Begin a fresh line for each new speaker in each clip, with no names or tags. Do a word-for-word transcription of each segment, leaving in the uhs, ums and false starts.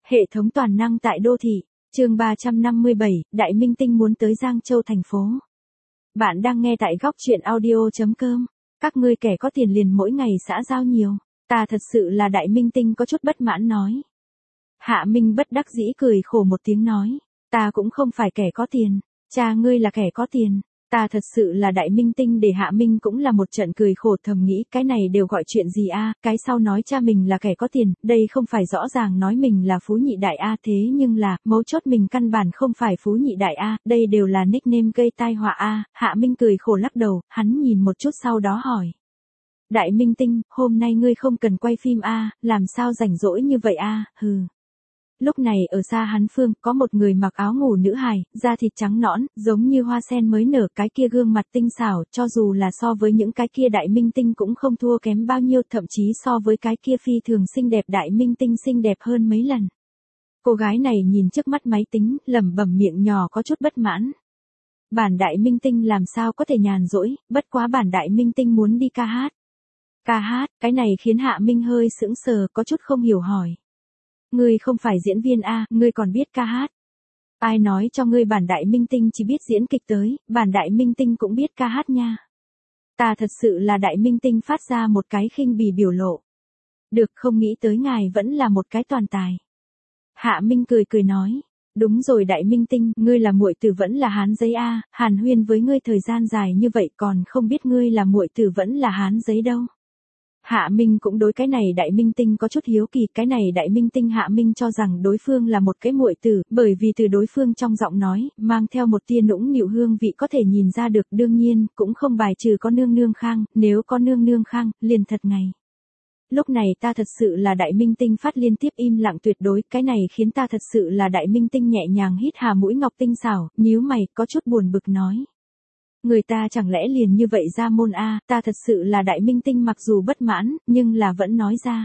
Hệ thống toàn năng tại đô thị, chương ba trăm năm mươi bảy, Đại Minh Tinh muốn tới Giang Châu thành phố. Bạn đang nghe tại góc truyện audio chấm com. Các ngươi kẻ có tiền liền mỗi ngày xã giao nhiều. Ta thật sự là Đại Minh Tinh có chút bất mãn nói. Hạ Minh bất đắc dĩ cười khổ một tiếng nói. Ta cũng không phải kẻ có tiền. Cha ngươi là kẻ có tiền. Ta thật sự là Đại Minh Tinh để Hạ Minh cũng là một trận cười khổ thầm nghĩ cái này đều gọi chuyện gì a, cái sau nói cha mình là kẻ có tiền, đây không phải rõ ràng nói mình là phú nhị đại a, thế nhưng là, mấu chốt mình căn bản không phải phú nhị đại a, đây đều là nickname gây tai họa a. Hạ Minh cười khổ lắc đầu, hắn nhìn một chút sau đó hỏi. Đại Minh Tinh, hôm nay ngươi không cần quay phim a, làm sao rảnh rỗi như vậy a, hừ. Lúc này ở xa hắn phương, có một người mặc áo ngủ nữ hài, da thịt trắng nõn, giống như hoa sen mới nở, cái kia gương mặt tinh xảo, cho dù là so với những cái kia Đại Minh Tinh cũng không thua kém bao nhiêu, thậm chí so với cái kia phi thường xinh đẹp Đại Minh Tinh xinh đẹp hơn mấy lần. Cô gái này nhìn trước mắt máy tính, lẩm bẩm miệng nhỏ có chút bất mãn. Bản Đại Minh Tinh làm sao có thể nhàn rỗi, bất quá bản Đại Minh Tinh muốn đi ca hát. Ca hát, cái này khiến Hạ Minh hơi sững sờ, có chút không hiểu hỏi. Ngươi không phải diễn viên a, ngươi còn biết ca hát. Ai nói cho ngươi bản Đại Minh Tinh chỉ biết diễn kịch tới, bản Đại Minh Tinh cũng biết ca hát nha. Ta thật sự là Đại Minh Tinh phát ra một cái khinh bỉ biểu lộ. Được, không nghĩ tới ngài vẫn là một cái toàn tài. Hạ Minh cười cười nói, đúng rồi Đại Minh Tinh, ngươi là muội tử vẫn là hán giấy a, hàn huyên với ngươi thời gian dài như vậy còn không biết ngươi là muội tử vẫn là hán giấy đâu. Hạ Minh cũng đối cái này Đại Minh Tinh có chút hiếu kỳ, cái này Đại Minh Tinh Hạ Minh cho rằng đối phương là một cái muội tử, bởi vì từ đối phương trong giọng nói, mang theo một tia nũng nịu hương vị có thể nhìn ra được, đương nhiên, cũng không bài trừ có nương nương khang, nếu có nương nương khang, liền thật ngày. Lúc này ta thật sự là Đại Minh Tinh phát liên tiếp im lặng tuyệt đối, cái này khiến ta thật sự là Đại Minh Tinh nhẹ nhàng hít hà mũi ngọc tinh xảo, nhíu mày, có chút buồn bực nói. Người ta chẳng lẽ liền như vậy ra môn a, ta thật sự là Đại Minh Tinh mặc dù bất mãn, nhưng là vẫn nói ra.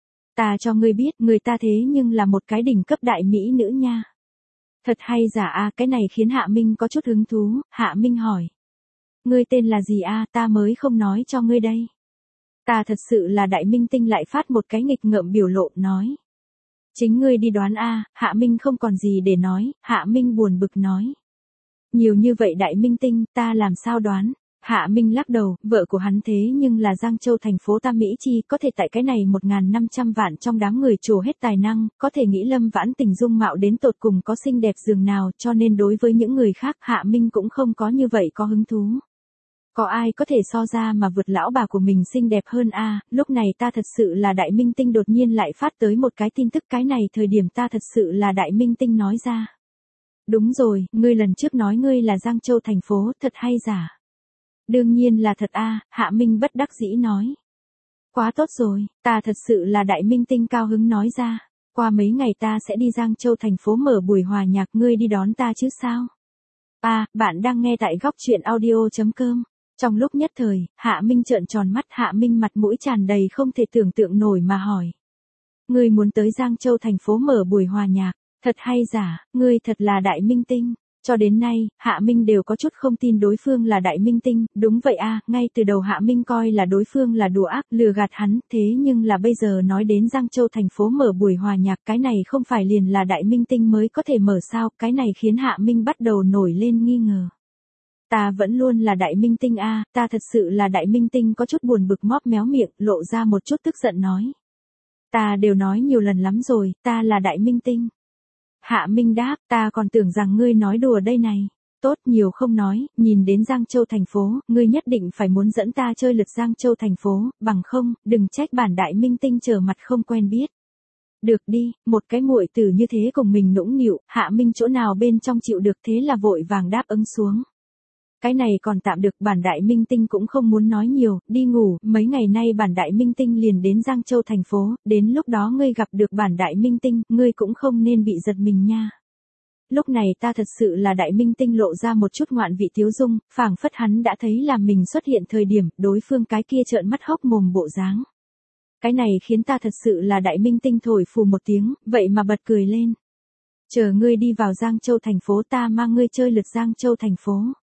Ta cho ngươi biết, người ta thế nhưng là một cái đỉnh cấp đại mỹ nữ nha. Thật hay giả a, cái này khiến Hạ Minh có chút hứng thú, Hạ Minh hỏi. Ngươi tên là gì a, ta mới không nói cho ngươi đây. Ta thật sự là Đại Minh Tinh lại phát một cái nghịch ngợm biểu lộ, nói. Chính ngươi đi đoán a, Hạ Minh không còn gì để nói, Hạ Minh buồn bực nói. Nhiều như vậy Đại Minh Tinh, ta làm sao đoán? Hạ Minh lắc đầu, vợ của hắn thế nhưng là Giang Châu thành phố Tam Mỹ Chi, có thể tại cái này một nghìn năm trăm vạn trong đám người trổ hết tài năng, có thể nghĩ Lâm Vãn Tình dung mạo đến tột cùng có xinh đẹp dường nào, cho nên đối với những người khác Hạ Minh cũng không có như vậy có hứng thú. Có ai có thể so ra mà vượt lão bà của mình xinh đẹp hơn a? Lúc này ta thật sự là Đại Minh Tinh đột nhiên lại phát tới một cái tin tức, cái này thời điểm ta thật sự là Đại Minh Tinh nói ra. Đúng rồi, ngươi lần trước nói ngươi là Giang Châu thành phố, thật hay giả? Đương nhiên là thật a, Hạ Minh bất đắc dĩ nói. Quá tốt rồi, ta thật sự là Đại Minh Tinh cao hứng nói ra. Qua mấy ngày ta sẽ đi Giang Châu thành phố mở buổi hòa nhạc, ngươi đi đón ta chứ sao? À, bạn đang nghe tại góc truyện audio chấm com. Trong lúc nhất thời, Hạ Minh trợn tròn mắt, Hạ Minh mặt mũi tràn đầy không thể tưởng tượng nổi mà hỏi. Ngươi muốn tới Giang Châu thành phố mở buổi hòa nhạc? Thật hay giả, ngươi thật là Đại Minh Tinh. Cho đến nay, Hạ Minh đều có chút không tin đối phương là Đại Minh Tinh, đúng vậy a, ngay từ đầu Hạ Minh coi là đối phương là đùa ác, lừa gạt hắn, thế nhưng là bây giờ nói đến Giang Châu thành phố mở buổi hòa nhạc, cái này không phải liền là Đại Minh Tinh mới có thể mở sao, cái này khiến Hạ Minh bắt đầu nổi lên nghi ngờ. Ta vẫn luôn là Đại Minh Tinh a, ta thật sự là Đại Minh Tinh có chút buồn bực móp méo miệng, lộ ra một chút tức giận nói. Ta đều nói nhiều lần lắm rồi, ta là Đại Minh Tinh. Hạ Minh đáp, ta còn tưởng rằng ngươi nói đùa đây này. Tốt, nhiều không nói, nhìn đến Giang Châu thành phố, ngươi nhất định phải muốn dẫn ta chơi lượt Giang Châu thành phố, bằng không, đừng trách bản Đại Minh Tinh trở mặt không quen biết. Được đi, một cái muội tử như thế cùng mình nũng nịu, Hạ Minh chỗ nào bên trong chịu được, thế là vội vàng đáp ứng xuống. Cái này còn tạm được, bản Đại Minh Tinh cũng không muốn nói nhiều, đi ngủ, mấy ngày nay bản Đại Minh Tinh liền đến Giang Châu thành phố, đến lúc đó ngươi gặp được bản Đại Minh Tinh, ngươi cũng không nên bị giật mình nha. Lúc này ta thật sự là Đại Minh Tinh lộ ra một chút ngoạn vị tiếu dung, phảng phất hắn đã thấy là mình xuất hiện thời điểm, đối phương cái kia trợn mắt hốc mồm bộ dáng. Cái này khiến ta thật sự là Đại Minh Tinh thổi phù một tiếng, vậy mà bật cười lên. Chờ ngươi đi vào Giang Châu thành phố ta mang ngươi chơi lượt Giang Châu thành phố.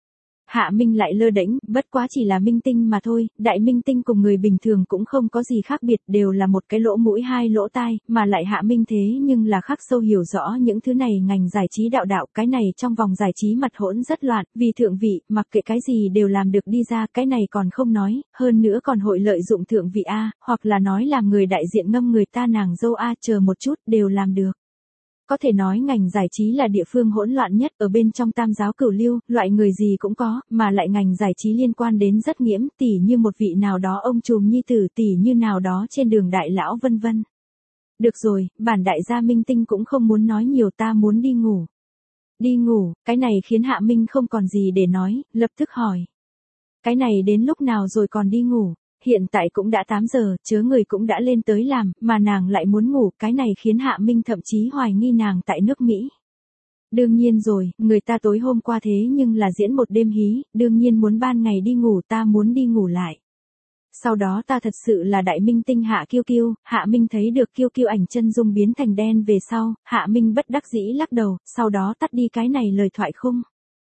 Hạ Minh lại lơ đễnh, bất quá chỉ là minh tinh mà thôi, đại minh tinh cùng người bình thường cũng không có gì khác biệt, đều là một cái lỗ mũi hai lỗ tai, mà lại Hạ Minh thế nhưng là khắc sâu hiểu rõ những thứ này ngành giải trí đạo đạo, cái này trong vòng giải trí mặt hỗn rất loạn, vì thượng vị, mặc kệ cái gì đều làm được đi ra, cái này còn không nói, hơn nữa còn hội lợi dụng thượng vị A, hoặc là nói làm người đại diện ngâm người ta nàng dâu A, chờ một chút, đều làm được. Có thể nói ngành giải trí là địa phương hỗn loạn nhất, ở bên trong tam giáo cửu lưu, loại người gì cũng có, mà lại ngành giải trí liên quan đến rất nghiễm, tỉ như một vị nào đó ông trùm nhi tử, tỉ như nào đó trên đường đại lão vân vân. Được rồi, bản đại gia minh tinh cũng không muốn nói nhiều, ta muốn đi ngủ. Đi ngủ, cái này khiến Hạ Minh không còn gì để nói, lập tức hỏi. Cái này đến lúc nào rồi còn đi ngủ? Hiện tại cũng đã tám giờ, chớ người cũng đã lên tới làm, mà nàng lại muốn ngủ, cái này khiến Hạ Minh thậm chí hoài nghi nàng tại nước Mỹ. Đương nhiên rồi, người ta tối hôm qua thế nhưng là diễn một đêm hí, đương nhiên muốn ban ngày đi ngủ, ta muốn đi ngủ lại. Sau đó ta thật sự là đại minh tinh Hạ Kiêu Kiêu, Hạ Minh thấy được Kiêu Kiêu ảnh chân dung biến thành đen về sau, Hạ Minh bất đắc dĩ lắc đầu, sau đó tắt đi cái này lời thoại khung.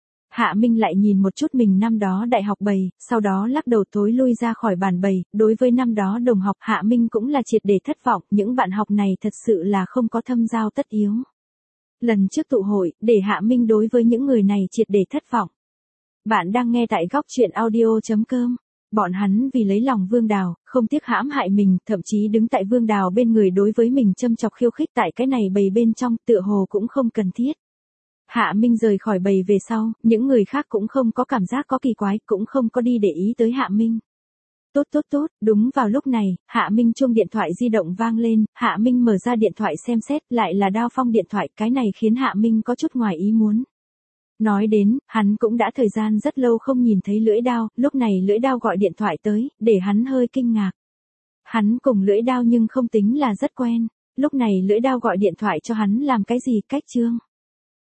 Hạ Minh lại nhìn một chút mình năm đó đại học bầy, sau đó lắc đầu tối lui ra khỏi bàn bầy, đối với năm đó đồng học Hạ Minh cũng là triệt để thất vọng, những bạn học này thật sự là không có thâm giao tất yếu. Lần trước tụ hội, để Hạ Minh đối với những người này triệt để thất vọng. Bạn đang nghe tại góc truyện audio chấm com. Bọn hắn vì lấy lòng Vương Đào, không tiếc hãm hại mình, thậm chí đứng tại Vương Đào bên người đối với mình châm chọc khiêu khích tại cái này bầy bên trong, tựa hồ cũng không cần thiết. Hạ Minh rời khỏi bầy về sau, những người khác cũng không có cảm giác có kỳ quái, cũng không có đi để ý tới Hạ Minh. Tốt tốt tốt, đúng vào lúc này, Hạ Minh chuông điện thoại di động vang lên, Hạ Minh mở ra điện thoại xem xét, lại là Đao Phong điện thoại, cái này khiến Hạ Minh có chút ngoài ý muốn. Nói đến, hắn cũng đã thời gian rất lâu không nhìn thấy Lưỡi Đao, lúc này Lưỡi Đao gọi điện thoại tới, để hắn hơi kinh ngạc. Hắn cùng Lưỡi Đao nhưng không tính là rất quen, lúc này Lưỡi Đao gọi điện thoại cho hắn làm cái gì, cách chương.